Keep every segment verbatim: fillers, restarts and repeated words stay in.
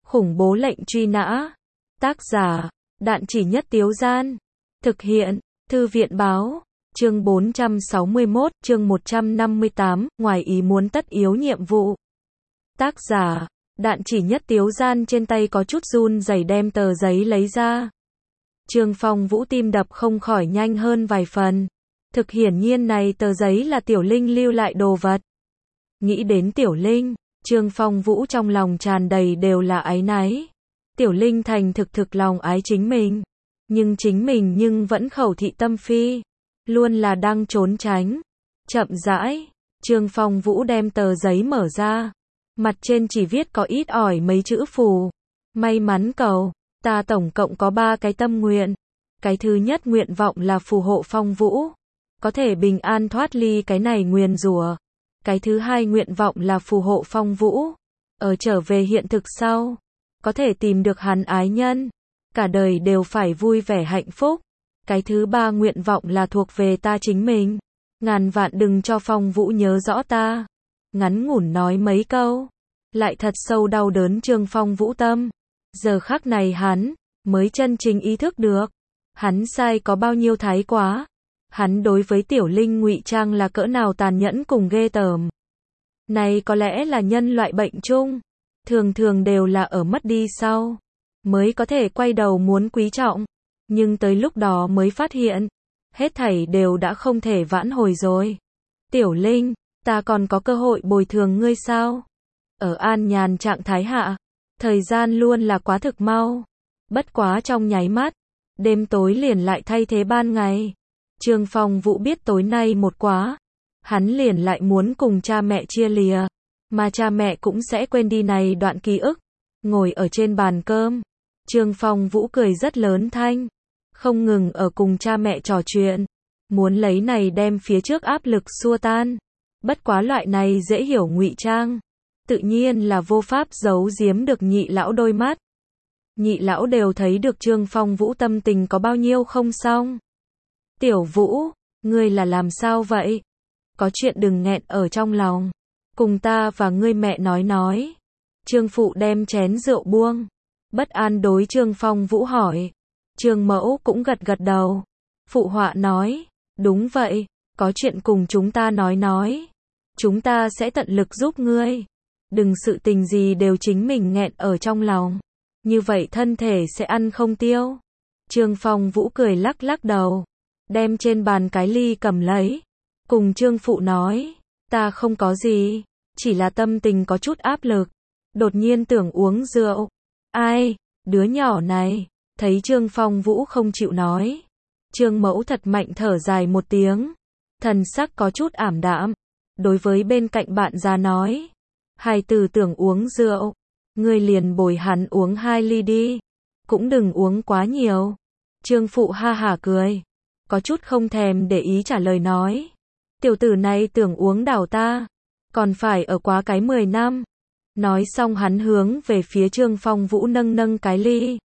Khủng bố lệnh truy nã. Tác giả, Đạn Chỉ Nhất Tiếu Gian. Thực hiện, Thư viện báo. Chương bốn trăm sáu mươi mốt, chương một trăm năm mươi tám, ngoài ý muốn tất yếu nhiệm vụ. Tác giả, Đạn Chỉ Nhất Tiếu Gian trên tay có chút run rẩy đem tờ giấy lấy ra. Trương Phong Vũ tim đập không khỏi nhanh hơn vài phần. Thực hiển nhiên này tờ giấy là Tiểu Linh lưu lại đồ vật. Nghĩ đến Tiểu Linh, Trương Phong Vũ trong lòng tràn đầy đều là áy náy. Tiểu Linh thành thực thực lòng ái chính mình. Nhưng chính mình nhưng vẫn khẩu thị tâm phi. Luôn là đang trốn tránh. Chậm rãi, Trương Phong Vũ đem tờ giấy mở ra. Mặt trên chỉ viết có ít ỏi mấy chữ phù. May mắn cầu, ta tổng cộng có ba cái tâm nguyện. Cái thứ nhất nguyện vọng là phù hộ Phong Vũ. Có thể bình an thoát ly cái này nguyền rủa. Cái thứ hai nguyện vọng là phù hộ Phong Vũ. Ở trở về hiện thực sau. Có thể tìm được hắn ái nhân. Cả đời đều phải vui vẻ hạnh phúc. Cái thứ ba nguyện vọng là thuộc về ta chính mình. Ngàn vạn đừng cho Phong Vũ nhớ rõ ta. Ngắn ngủn nói mấy câu. Lại thật sâu đau đớn Trương Phong Vũ tâm. Giờ khắc này hắn mới chân chính ý thức được. Hắn sai có bao nhiêu thái quá. Hắn đối với Tiểu Linh ngụy trang là cỡ nào tàn nhẫn cùng ghê tởm. Này có lẽ là nhân loại bệnh chung. Thường thường đều là ở mất đi sau. Mới có thể quay đầu muốn quý trọng. Nhưng tới lúc đó mới phát hiện. Hết thảy đều đã không thể vãn hồi rồi. Tiểu Linh, ta còn có cơ hội bồi thường ngươi sao? Ở an nhàn trạng thái hạ. Thời gian luôn là quá thực mau. Bất quá trong nháy mắt. Đêm tối liền lại thay thế ban ngày. Trương Phong Vũ biết tối nay một quá. Hắn liền lại muốn cùng cha mẹ chia lìa. Mà cha mẹ cũng sẽ quên đi này đoạn ký ức. Ngồi ở trên bàn cơm. Trương Phong Vũ cười rất lớn thanh. Không ngừng ở cùng cha mẹ trò chuyện. Muốn lấy này đem phía trước áp lực xua tan. Bất quá loại này dễ hiểu ngụy trang. Tự nhiên là vô pháp giấu giếm được nhị lão đôi mắt. Nhị lão đều thấy được Trương Phong Vũ tâm tình có bao nhiêu không xong. Tiểu Vũ, ngươi là làm sao vậy? Có chuyện đừng nghẹn ở trong lòng. Cùng ta và ngươi mẹ nói nói. Trương Phụ đem chén rượu buông. Bất an đối Trương Phong Vũ hỏi. Trương Mẫu cũng gật gật đầu. Phụ họa nói. Đúng vậy, có chuyện cùng chúng ta nói nói. Chúng ta sẽ tận lực giúp ngươi. Đừng sự tình gì đều chính mình nghẹn ở trong lòng. Như vậy thân thể sẽ ăn không tiêu. Trương Phong Vũ cười lắc lắc đầu. Đem trên bàn cái ly cầm lấy. Cùng Trương Phụ nói. Ta không có gì. Chỉ là tâm tình có chút áp lực. Đột nhiên tưởng uống rượu. Ai, đứa nhỏ này. Thấy Trương Phong Vũ không chịu nói. Trương Mẫu thật mạnh thở dài một tiếng. Thần sắc có chút ảm đạm. Đối với bên cạnh bạn già nói. Hài tử tưởng uống rượu. Ngươi liền bồi hắn uống hai ly đi. Cũng đừng uống quá nhiều. Trương Phụ ha hả cười. Có chút không thèm để ý trả lời nói. Tiểu tử này tưởng uống đảo ta. Còn phải ở quá cái mười năm. Nói xong hắn hướng về phía Trương Phong Vũ nâng nâng cái ly.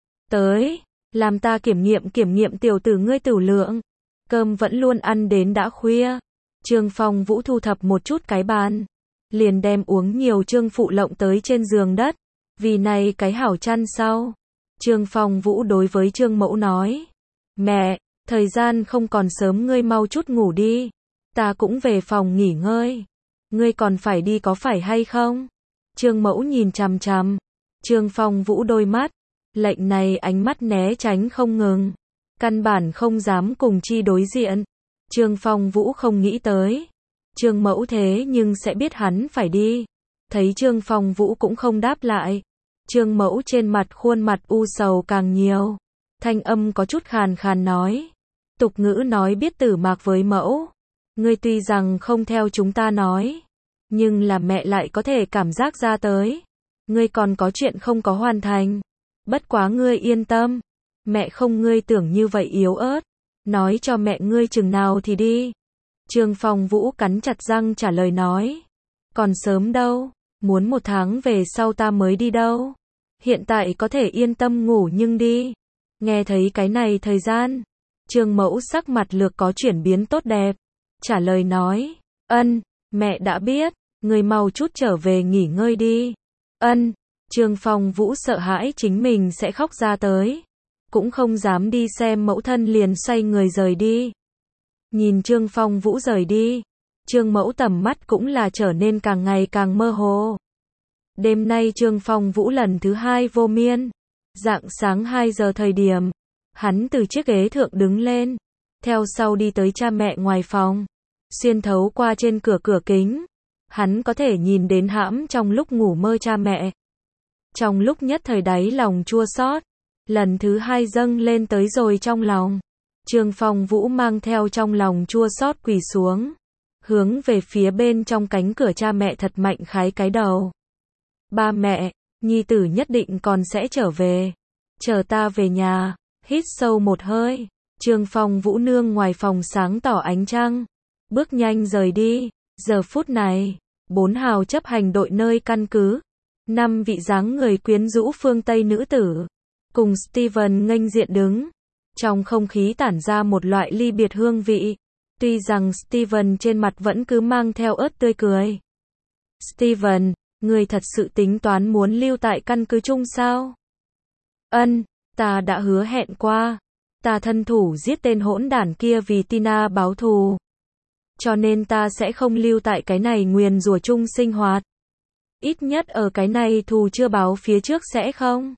Tới, làm ta kiểm nghiệm kiểm nghiệm tiểu tử ngươi tửu lượng. Cơm vẫn luôn ăn đến đã khuya. Trương Phong Vũ thu thập một chút cái bàn. Liền đem uống nhiều Trương Phụ lộng tới trên giường đất. Vì này cái hảo chăn sau. Trương Phong Vũ đối với Trương Mẫu nói. Mẹ, thời gian không còn sớm ngươi mau chút ngủ đi. Ta cũng về phòng nghỉ ngơi. Ngươi còn phải đi có phải hay không? Trương Mẫu nhìn chằm chằm. Trương Phong Vũ đôi mắt. Lệnh này ánh mắt né tránh không ngừng. Căn bản không dám cùng chi đối diện. Trương Phong Vũ không nghĩ tới. Trương Mẫu thế nhưng sẽ biết hắn phải đi. Thấy Trương Phong Vũ cũng không đáp lại. Trương Mẫu trên mặt khuôn mặt u sầu càng nhiều. Thanh âm có chút khàn khàn nói. Tục ngữ nói biết tử mạc với mẫu. Ngươi tuy rằng không theo chúng ta nói. Nhưng là mẹ lại có thể cảm giác ra tới. Ngươi còn có chuyện không có hoàn thành. Bất quá ngươi yên tâm. Mẹ không ngươi tưởng như vậy yếu ớt. Nói cho mẹ ngươi chừng nào thì đi. Trương Phong Vũ cắn chặt răng trả lời nói. Còn sớm đâu. Muốn một tháng về sau ta mới đi đâu. Hiện tại có thể yên tâm ngủ nhưng đi. Nghe thấy cái này thời gian. Trương Mẫu sắc mặt lược có chuyển biến tốt đẹp. Trả lời nói. Ân, mẹ đã biết. Người mau chút trở về nghỉ ngơi đi. Ân, Trương Phong Vũ sợ hãi chính mình sẽ khóc ra tới, cũng không dám đi xem mẫu thân liền xoay người rời đi. Nhìn Trương Phong Vũ rời đi, Trương Mẫu tầm mắt cũng là trở nên càng ngày càng mơ hồ. Đêm nay Trương Phong Vũ lần thứ hai vô miên. Rạng sáng hai giờ thời điểm, hắn từ chiếc ghế thượng đứng lên, theo sau đi tới cha mẹ ngoài phòng, xuyên thấu qua trên cửa cửa kính, hắn có thể nhìn đến hãm trong lúc ngủ mơ cha mẹ. Trong lúc nhất thời đáy lòng chua xót, lần thứ hai dâng lên tới rồi trong lòng. Trương Phong Vũ mang theo trong lòng chua xót quỳ xuống, hướng về phía bên trong cánh cửa cha mẹ thật mạnh khái cái đầu. Ba mẹ, nhi tử nhất định còn sẽ trở về. Chờ ta về nhà. Hít sâu một hơi. Trương Phong Vũ nương ngoài phòng sáng tỏ ánh trăng, bước nhanh rời đi. Giờ phút này, bốn hào chấp hành đội nơi căn cứ, năm vị dáng người quyến rũ phương Tây nữ tử, cùng Steven nghênh diện đứng. Trong không khí tản ra một loại ly biệt hương vị. Tuy rằng Steven trên mặt vẫn cứ mang theo ớt tươi cười. Steven, ngươi thật sự tính toán muốn lưu tại căn cứ chung sao? Ân, ta đã hứa hẹn qua. Ta thân thủ giết tên hỗn đản kia vì Tina báo thù. Cho nên ta sẽ không lưu tại cái này nguyền rủa chung sinh hoạt. Ít nhất ở cái này thù chưa báo phía trước sẽ không.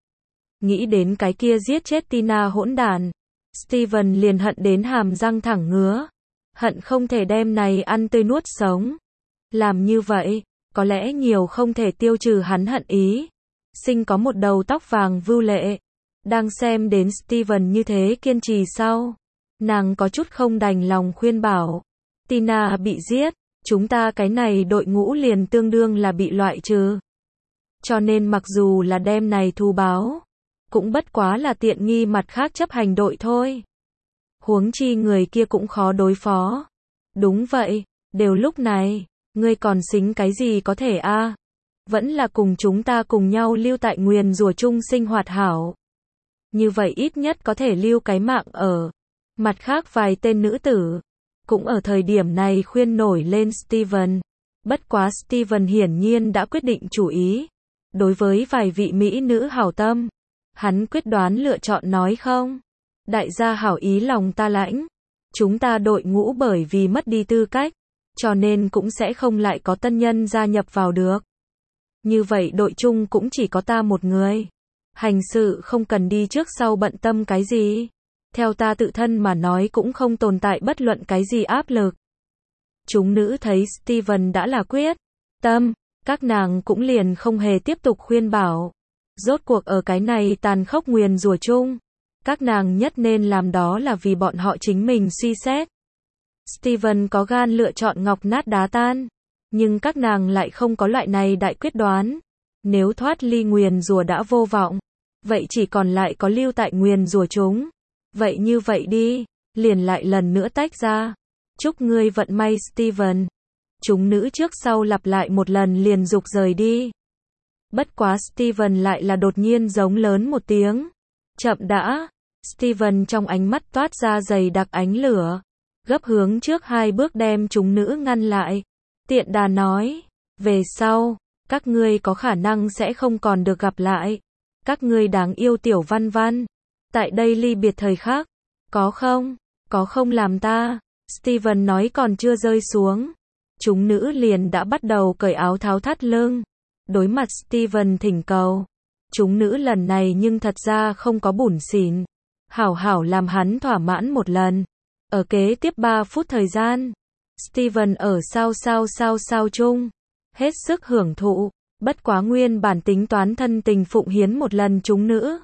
Nghĩ đến cái kia giết chết Tina hỗn đản, Steven liền hận đến hàm răng thẳng ngứa. Hận không thể đem này ăn tươi nuốt sống. Làm như vậy, có lẽ nhiều không thể tiêu trừ hắn hận ý. Sinh có một đầu tóc vàng vưu lệ. Đang xem đến Steven như thế kiên trì sau, nàng có chút không đành lòng khuyên bảo. Tina bị giết, chúng ta cái này đội ngũ liền tương đương là bị loại trừ. Cho nên mặc dù là đem này thù báo, cũng bất quá là tiện nghi mặt khác chấp hành đội thôi. Huống chi người kia cũng khó đối phó. Đúng vậy, đều lúc này, ngươi còn xính cái gì có thể a? À? Vẫn là cùng chúng ta cùng nhau lưu tại nguyền rủa chung sinh hoạt hảo. Như vậy ít nhất có thể lưu cái mạng ở. Mặt khác vài tên nữ tử, cũng ở thời điểm này khuyên nổi lên Steven. Bất quá Steven hiển nhiên đã quyết định chủ ý. Đối với vài vị mỹ nữ hảo tâm, hắn quyết đoán lựa chọn nói không. Đại gia hảo ý lòng ta lãnh. Chúng ta đội ngũ bởi vì mất đi tư cách, cho nên cũng sẽ không lại có tân nhân gia nhập vào được. Như vậy đội chung cũng chỉ có ta một người. Hành sự không cần đi trước sau bận tâm cái gì. Theo ta tự thân mà nói cũng không tồn tại bất luận cái gì áp lực. Chúng nữ thấy Steven đã là quyết tâm, các nàng cũng liền không hề tiếp tục khuyên bảo. Rốt cuộc ở cái này tàn khốc nguyền rủa chung, các nàng nhất nên làm đó là vì bọn họ chính mình suy xét. Steven có gan lựa chọn ngọc nát đá tan, nhưng các nàng lại không có loại này đại quyết đoán. Nếu thoát ly nguyền rủa đã vô vọng, vậy chỉ còn lại có lưu tại nguyền rủa chúng. Vậy như vậy đi, liền lại lần nữa tách ra. Chúc ngươi vận may Steven. Chúng nữ trước sau lặp lại một lần liền dục rời đi. Bất quá Steven lại là đột nhiên giống lớn một tiếng. Chậm đã. Steven trong ánh mắt toát ra dày đặc ánh lửa. Gấp hướng trước hai bước đem chúng nữ ngăn lại. Tiện đà nói. Về sau, các ngươi có khả năng sẽ không còn được gặp lại. Các ngươi đáng yêu tiểu văn văn. Tại đây ly biệt thời khắc. Có không? Có không làm ta? Steven nói còn chưa rơi xuống. Chúng nữ liền đã bắt đầu cởi áo tháo thắt lưng. Đối mặt Steven thỉnh cầu. Chúng nữ lần này nhưng thật ra không có bủn xỉn. Hảo hảo làm hắn thỏa mãn một lần. Ở kế tiếp ba phút thời gian, Steven ở sao sao sao sao chung. Hết sức hưởng thụ. Bất quá nguyên bản tính toán thân tình phụng hiến một lần chúng nữ.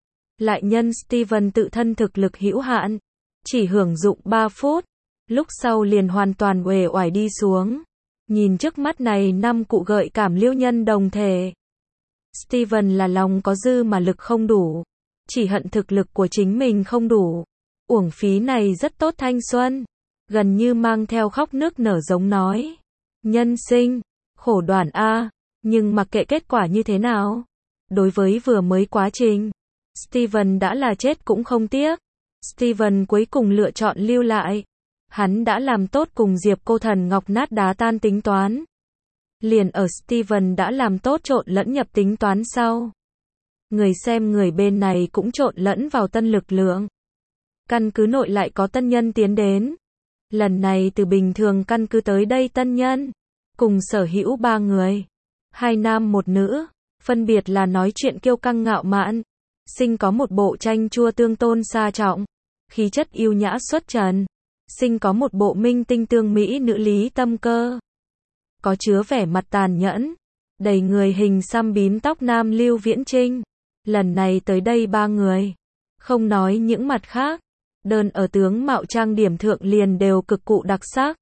Lại nhân Steven tự thân thực lực hữu hạn. Chỉ hưởng dụng ba phút. Lúc sau liền hoàn toàn uể oải đi xuống. Nhìn trước mắt này năm cụ gợi cảm liêu nhân đồng thể. Steven là lòng có dư mà lực không đủ. Chỉ hận thực lực của chính mình không đủ. Uổng phí này rất tốt thanh xuân. Gần như mang theo khóc nước nở giống nói. Nhân sinh, khổ đoàn a, nhưng mặc kệ kết quả như thế nào. Đối với vừa mới quá trình, Steven đã là chết cũng không tiếc. Steven cuối cùng lựa chọn lưu lại. Hắn đã làm tốt cùng Diệp Cô Thần Ngọc nát đá tan tính toán. Liền ở Steven đã làm tốt trộn lẫn nhập tính toán sau. Người xem người bên này cũng trộn lẫn vào tân lực lượng. Căn cứ nội lại có tân nhân tiến đến. Lần này từ bình thường căn cứ tới đây tân nhân. Cùng sở hữu ba người. Hai nam một nữ. Phân biệt là nói chuyện kiêu căng ngạo mạn. Sinh có một bộ chanh chua tương tôn xa trọng. Khí chất yêu nhã xuất trần. Sinh có một bộ minh tinh tương mỹ nữ lý tâm cơ. Có chứa vẻ mặt tàn nhẫn. Đầy người hình xăm bím tóc nam Lưu Viễn Trinh. Lần này tới đây ba người. Không nói những mặt khác. Đơn ở tướng mạo trang điểm thượng liền đều cực cụ đặc sắc.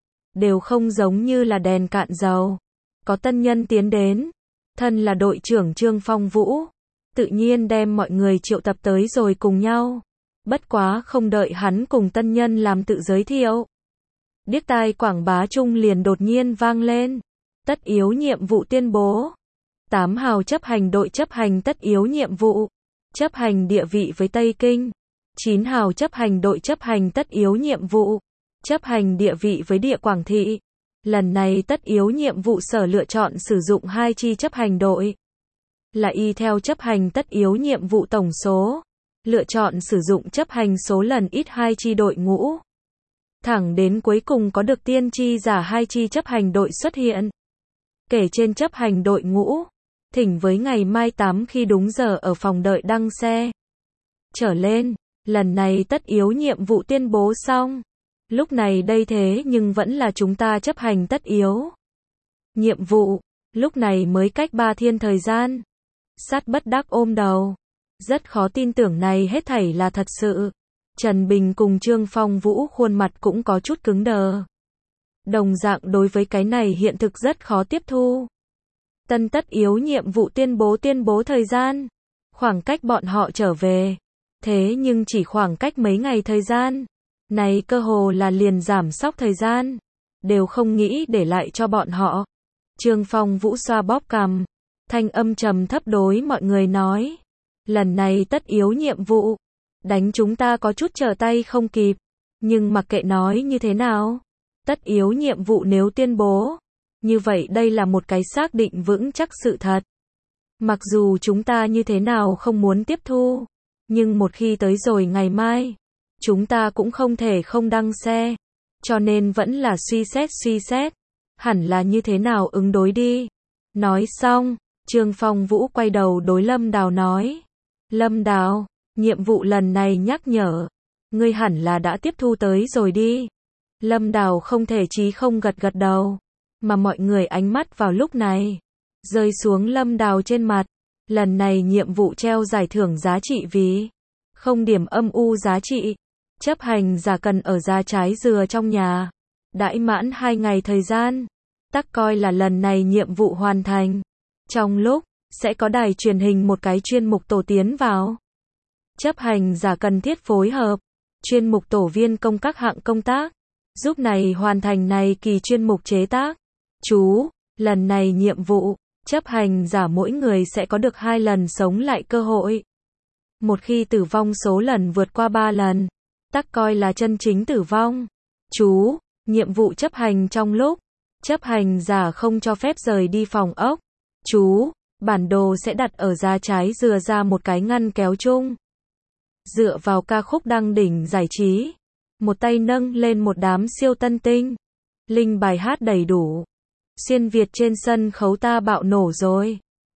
Đều không giống như là đèn cạn dầu. Có tân nhân tiến đến. Thân là đội trưởng Trương Phong Vũ. Tự nhiên đem mọi người triệu tập tới rồi cùng nhau. Bất quá không đợi hắn cùng tân nhân làm tự giới thiệu. Điếc tai quảng bá chung liền đột nhiên vang lên. Tất yếu nhiệm vụ tuyên bố. Tám hào chấp hành đội chấp hành tất yếu nhiệm vụ. Chấp hành địa vị với Tây Kinh. Chín hào chấp hành đội chấp hành tất yếu nhiệm vụ. Chấp hành địa vị với địa Quảng Thị. Lần này tất yếu nhiệm vụ sở lựa chọn sử dụng hai chi chấp hành đội. Là y theo chấp hành tất yếu nhiệm vụ tổng số. Lựa chọn sử dụng chấp hành số lần ít hai chi đội ngũ. Thẳng đến cuối cùng có được tiên tri giả hai chi chấp hành đội xuất hiện. Kể trên chấp hành đội ngũ. Thỉnh với ngày mai tám khi đúng giờ ở phòng đợi đăng xe. Trở lên, lần này tất yếu nhiệm vụ tuyên bố xong. Lúc này đây thế nhưng vẫn là chúng ta chấp hành tất yếu. Nhiệm vụ, lúc này mới cách ba thiên thời gian. Sát bất đắc ôm đầu. Rất khó tin tưởng này hết thảy là thật sự. Trần Bình cùng Trương Phong Vũ khuôn mặt cũng có chút cứng đờ. Đồng dạng đối với cái này hiện thực rất khó tiếp thu. Tân tất yếu nhiệm vụ tuyên bố tuyên bố thời gian. Khoảng cách bọn họ trở về. Thế nhưng chỉ khoảng cách mấy ngày thời gian. Này cơ hồ là liền giảm sóc thời gian. Đều không nghĩ để lại cho bọn họ. Trương Phong Vũ xoa bóp cằm. Thanh âm trầm thấp đối mọi người nói. Lần này tất yếu nhiệm vụ. Đánh chúng ta có chút trở tay không kịp. Nhưng mặc kệ nói như thế nào. Tất yếu nhiệm vụ nếu tuyên bố. Như vậy đây là một cái xác định vững chắc sự thật. Mặc dù chúng ta như thế nào không muốn tiếp thu. Nhưng một khi tới rồi ngày mai. Chúng ta cũng không thể không đăng xe. Cho nên vẫn là suy xét suy xét. Hẳn là như thế nào ứng đối đi. Nói xong, Trương Phong Vũ quay đầu đối Lâm Đào nói. Lâm Đào, nhiệm vụ lần này nhắc nhở. Ngươi hẳn là đã tiếp thu tới rồi đi. Lâm Đào không thể chí không gật gật đầu. Mà mọi người ánh mắt vào lúc này. Rơi xuống Lâm Đào trên mặt. Lần này nhiệm vụ treo giải thưởng giá trị vì. Không điểm âm u giá trị. Chấp hành giả cần ở ra trái dừa trong nhà. Đãi mãn hai ngày thời gian. Tắc coi là lần này nhiệm vụ hoàn thành. Trong lúc, sẽ có đài truyền hình một cái chuyên mục tổ tiến vào. Chấp hành giả cần thiết phối hợp. Chuyên mục tổ viên công các hạng công tác. Giúp này hoàn thành này kỳ chuyên mục chế tác. Chú, lần này nhiệm vụ, chấp hành giả mỗi người sẽ có được hai lần sống lại cơ hội. Một khi tử vong số lần vượt qua ba lần. Tắc coi là chân chính tử vong. Chú, nhiệm vụ chấp hành trong lúc. Chấp hành giả không cho phép rời đi phòng ốc. Chú, bản đồ sẽ đặt ở ra trái dừa ra một cái ngăn kéo chung. Dựa vào ca khúc đăng đỉnh giải trí. Một tay nâng lên một đám siêu tân tinh. Linh bài hát đầy đủ. Xuyên Việt trên sân khấu ta bạo nổ rồi.